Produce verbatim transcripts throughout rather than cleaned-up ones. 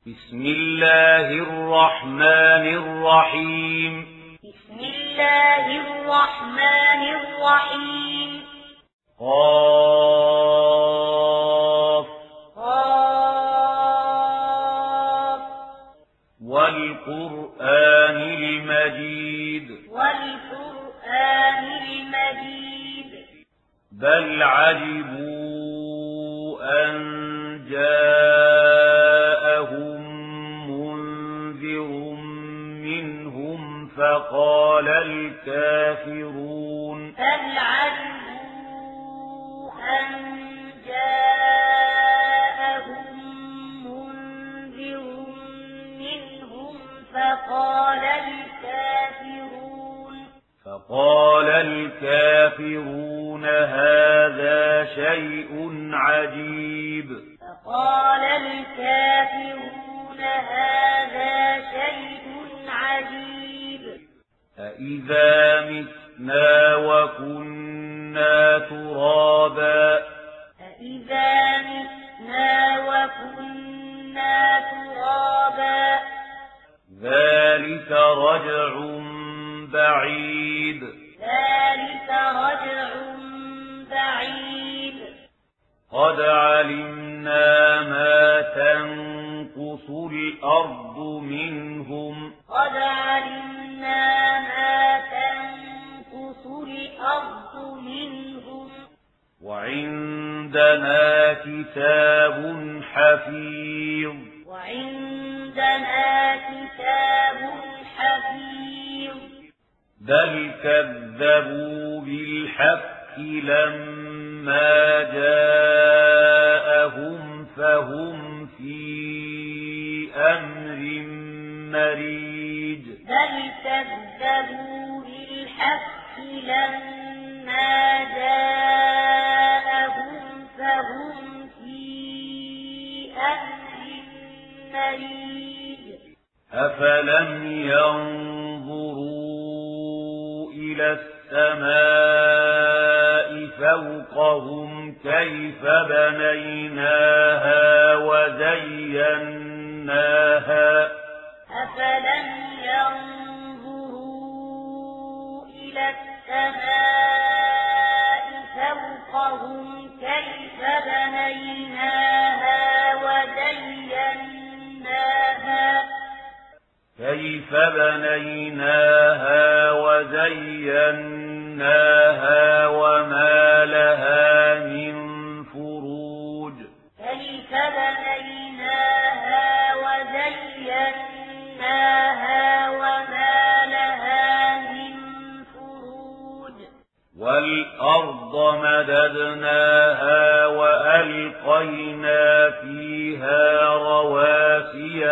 بسم الله الرحمن الرحيم بسم الله الرحمن الرحيم قاف قاف والقرآن المجيد والقرآن المجيد بل عجبوا أن جاءهم منذر منهم فقال الكافرون بل عجبوا أن جاءهم منذر منهم فقال الكافرون فقال الكافرون هذا شيء عجيب فقال الكافرون هذا شيء عجيب أإذا متنا وكنا ترابا أإذا متنا وكنا ترابا ذلك رجع بعيد ذلك رجع بعيد قد علمنا ما تنقص الأرض منهم قد علمنا ما تنقص الأرض منهم وعندنا كتاب حفيظ وعندنا كتاب حفيظ بل كذبوا بالحق لما جاءهم فهم في أمر مريج بل كذبوا بالحق لما جاءهم فهم في أمر مريج أفلم ينظروا إلى السماء فوقهم كيف بنيناها وزيناها أفلم ينظروا إلى السماء فوقهم كيف بنيناها وزيناها كيف بنيناها وزيناها وما لها من فروج كيف بنيناها وزيناها وما لها من فروج والأرض مددناها وألقينا فيها رواسي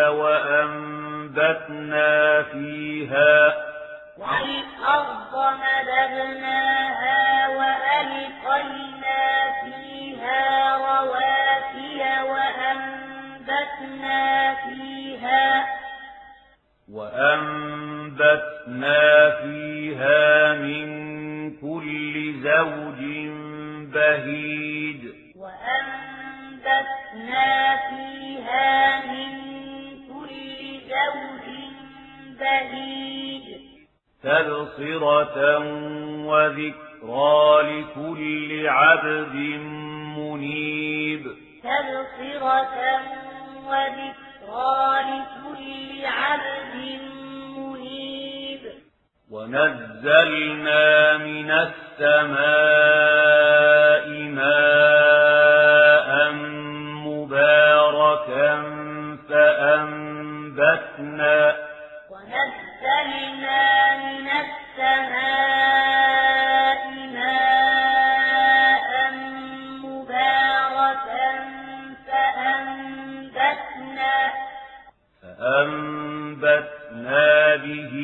وأنبتنا فيها والأرض مددناها وألقينا فيها رواسي وأنبتنا فيها وأنبتنا فيها من كل زوج بهيج وأنبتنا فيها من كل زوج بهيج تبصرة وذكرى لكل عبد منيب تبصرة وذكرى لكل عبد منيب ونزلنا من السماء ماء مباركا فأنبتنا ونزلنا من السماء ماء مباركا فأنبتنا فأنبتنا به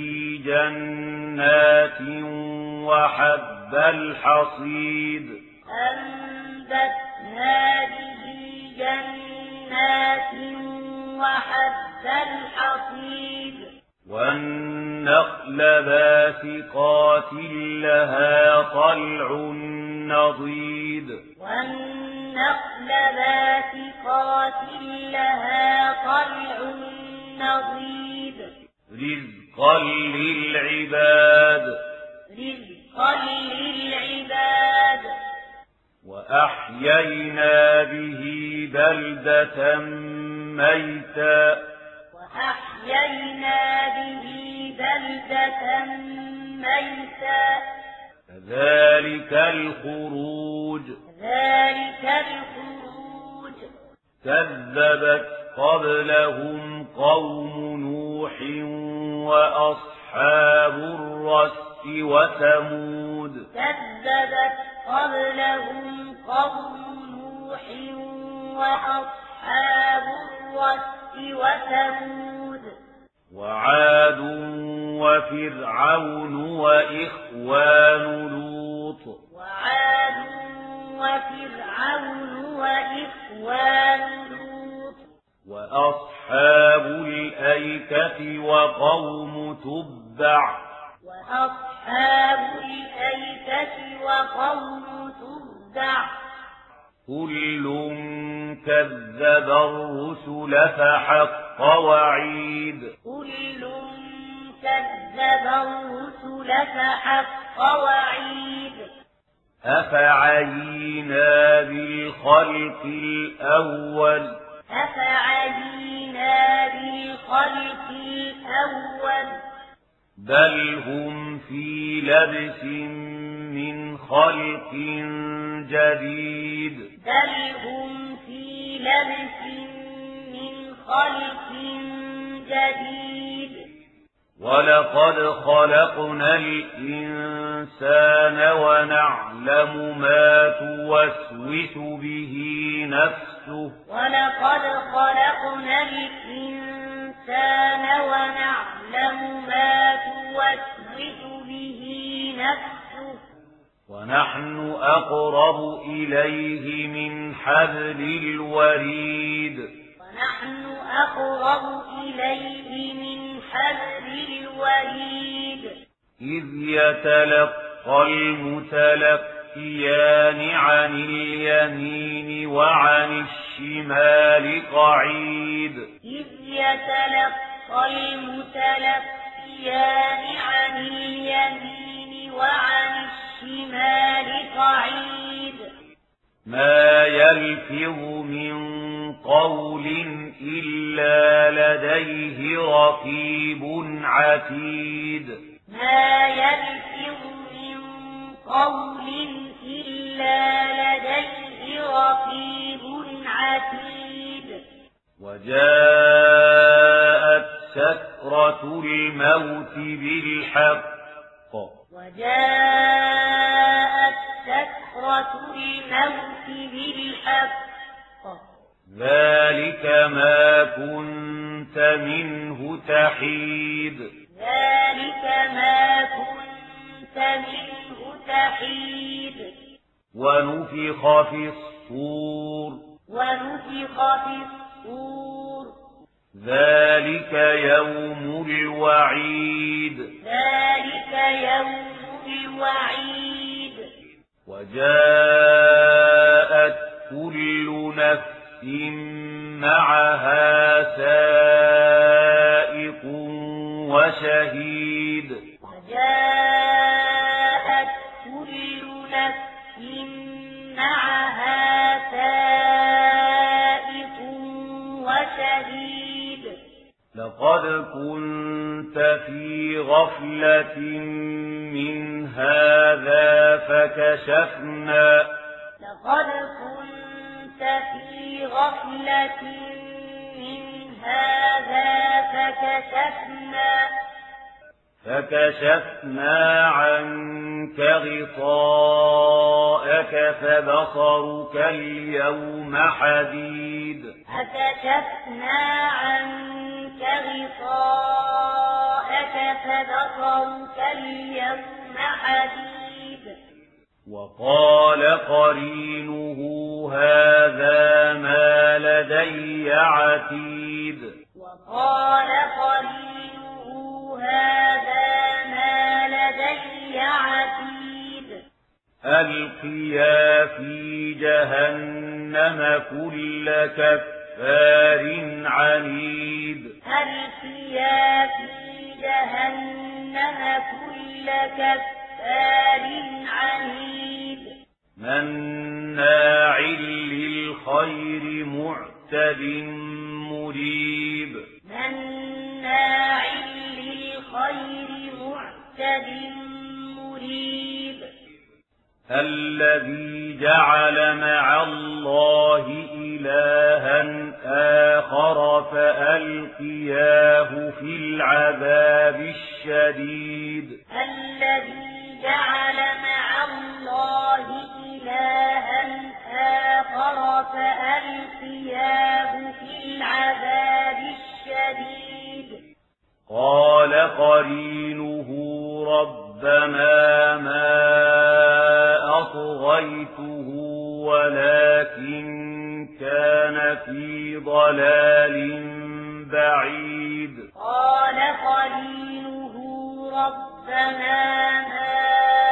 جنات وحب الحصيد أنبتنا به جنات وحب الحصيد والنخل باسقات لها طلع نضيد والنخل باسقات لها طلع رزقا للعباد رزقا للعباد وأحيينا به بلدة ميتا وأحيينا به بلدة ميتا كذلك الخروج ذلك الخروج كذبت قبلهم قوم نوح وأصحاب الرس وثمود كذبت قبلهم قوم نوح وأصحاب الرس وثمود وعاد وفرعون وإخوان لوط وعاد وفرعون وإخوان لوط وأصحاب الأيكة وقوم تبع وأصحاب الأيكة وقوم تبع كل كذب الرسل فحق وعيد كل كذب الرسل فحق وعيد أفعينا بالخلق الأول أفعينا بالخلق الأول بل هم في لبس من خلق جديد بل هم في لبس من خلق جديد ولقد خلقنا الإنسان ونعلم ما توسوس به نفسه ولقد خلقنا الإنسان ونعلم ما توسوس به نفسه ونحن أقرب إليه من حبل الوريد ونحن أقرب إليه من حبل الوريد إذ يتلقى المتلقيان عن اليمين وعن الشمال قعيد إذ يتلقى المتلقيان عن اليمين وعن الشمال قعيد ما يلفظ من قول إلا لديه رقيب عتيد ما يلفظ من قول إلا لديه رقيب عتيد وجاءت سكرة الموت بالحق وجاءت سكرة الموت بالحق ذلك ما كنت منه تحيد ذلك ما كنت منه تحيد ونفخ في الصور ونفخ في الصور ذلك يوم الوعيد ذلك يوم الوعيد وجاءت كل نفس معها سائق وشهيد وجاءت كل نفس معها سائق وشهيد لقد كنت في غفلة من هذا فكشفنا لقد كنت في غفلة من هذا فكشفنا فكشفنا عنك غطاءك فبصرك اليوم حديد فكشفنا عنك غطاءك فبصرك اليوم حديد وقال قرينه هذا ما لدي عتيد وقال قرينه هذا ما لدي عتيد ألقيا في جهنم كل كفار عنيد ألقيا في جهنم كل كفار عنيد مناع للخير معتد مريب مناع للخير معتد مريب الذي جعل مع الله إلها آخر فألقياه في العذاب الشديد الذي جعل مع الله إلها آخر فألقياه في العذاب الشديد قال قرينه ربنا ما أطغيته ولكن كان في ضلال بعيد قال قرينه ربنا ما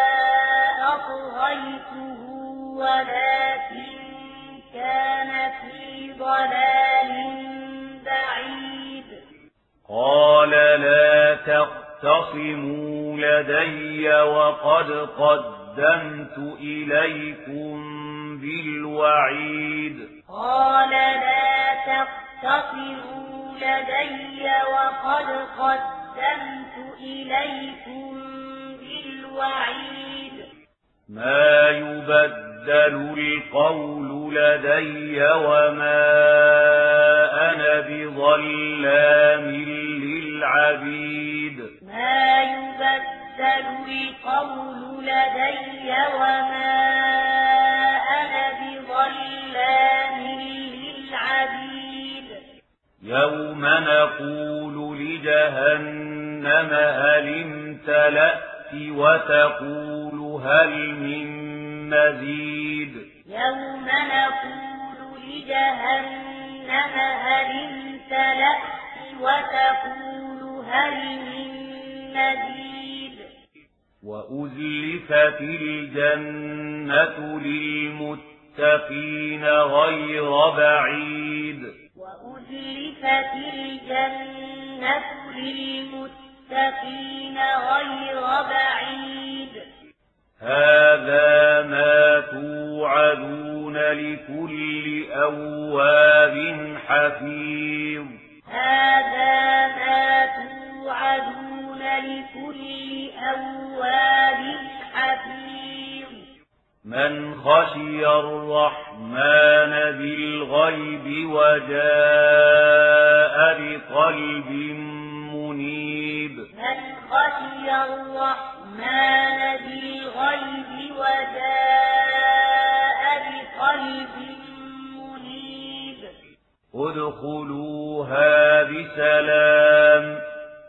أطغيته ولكن كان في ضلال بعيد قال لا تختصموا لدي وقد قدمت إليكم بالوعيد قال لا تختصموا لدي وقد قدمت إليكم بالوعيد ما يبدل القول لدي وما أنا بظلام للعبيد ما يبدل القول لدي وما أنا بظلام للعبيد يوم نقول لجهنم هل امتلأت وتقول هل من مزيد يوم نقول لجهنم هل امتلأت وتقول هل من مزيد وأزلفت الجنة للمتقين غير بعيد وأزلفت الجنة للمتقين غير بعيد هذا ما توعدون لكل أواب حفيظ هذا ما توعدون لكل أواب حفيظ من خشي الرحمن بالغيب وجاء بقلب منيب من خشي الرحمن بالغيب وجاء بقلب منيب ادخلوها بسلام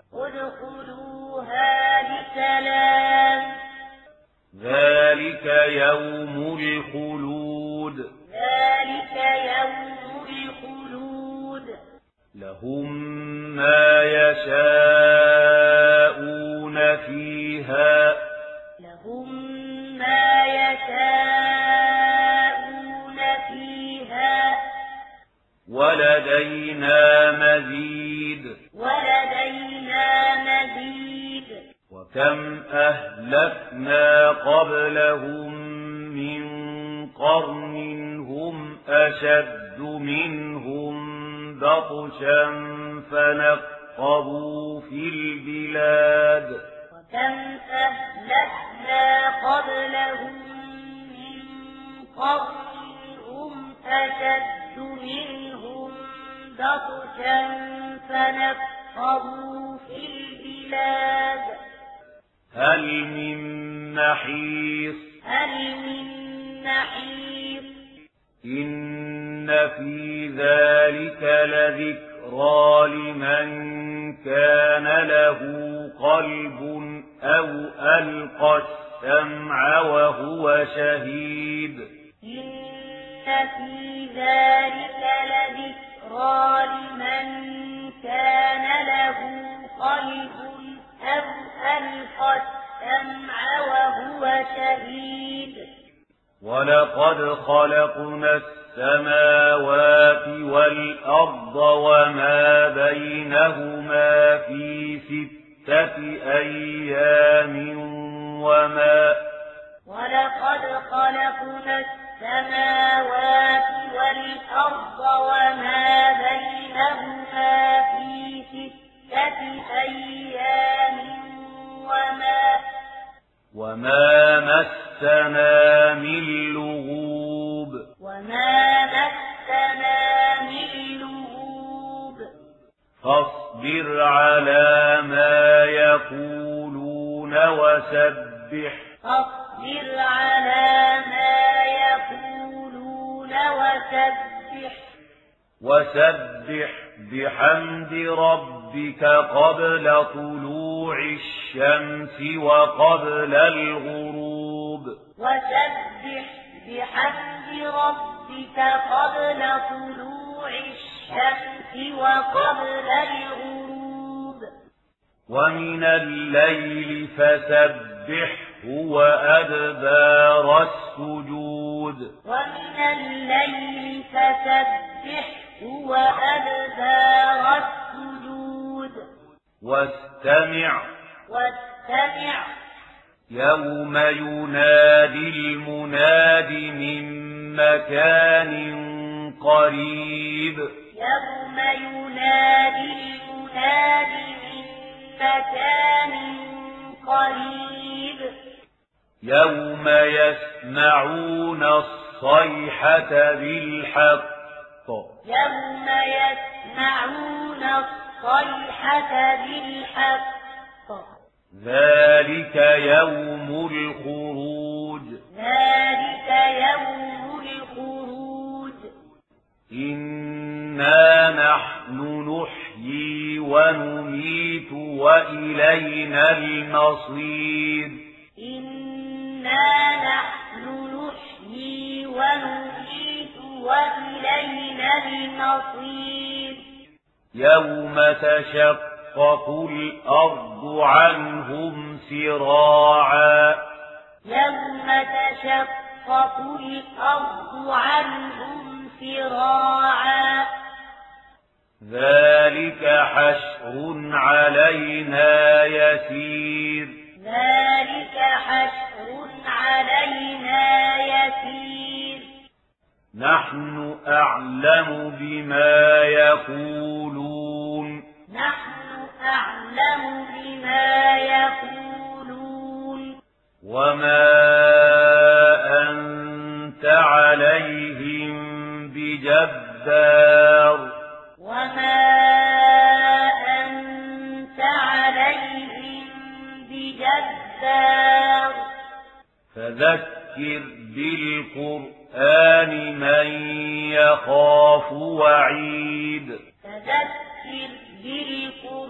ادخلوها بسلام ذلك يوم الخلود ذلك يوم الخلود لهم ما يشاءون فيها لهم ما يشاءون فيها ولدينا مزيد ولدينا مزيد وكم أهلكنا قبلهم من قرن هم أشد منهم بطشا فنقبوا في البلاد وكم أهلكنا قبلهم من قرن هم أشد منهم بطشا فنقبوا في البلاد هل من محيص هل من محيص إن في ذلك لذكرى لمن كان له قلب أو ألقى السمع وهو شهيد إن في ذلك لذكرى لمن كان له قلب أو ألقى السمع وهو شهيد ولقد خلقنا السماوات والأرض وما بينهما في ستة أيام وما ولقد خلقنا السماوات والأرض وما بينهما في ستة أيام وما وما مسنا من لغوب وما مسنا من لغوب فاصبر على ما يقولون وسبح فاصبر على ما يقولون وسبح وسبح بحمد ربك قبل طلوع الشمس وقبل الغروب وسبح بحمد ربك قبل طلوع الشمس وقبل الغروب ومن الليل فسبحه وأدبار السجود ومن الليل فسبحه وأدبار السجود واستمع واستمع يوم ينادي المناد من مكان قريب يوم ينادي المناد من مكان قريب يوم يسمعون الصيحة بالحق يوم يسمعون الصيحة بالحق ذلك يوم الخروج ذلك يوم الخروج إنا نحن نحيي ونميت وإلينا المصير إنا نحن نحيي ونميت وإلينا المصير يوم تشقق الأرض عنهم سراعا يوم تشقق الأرض عنهم سراعا ذلك حشر علينا يسير ذلك حشر علينا يسير نحن أعلم بما يقولون نحن أعلم بما يقولون وما أنت عليهم بجبار وما أنت عليهم بجبار فذكر بالقرآن من يخاف وعيد فذكر بالقرآن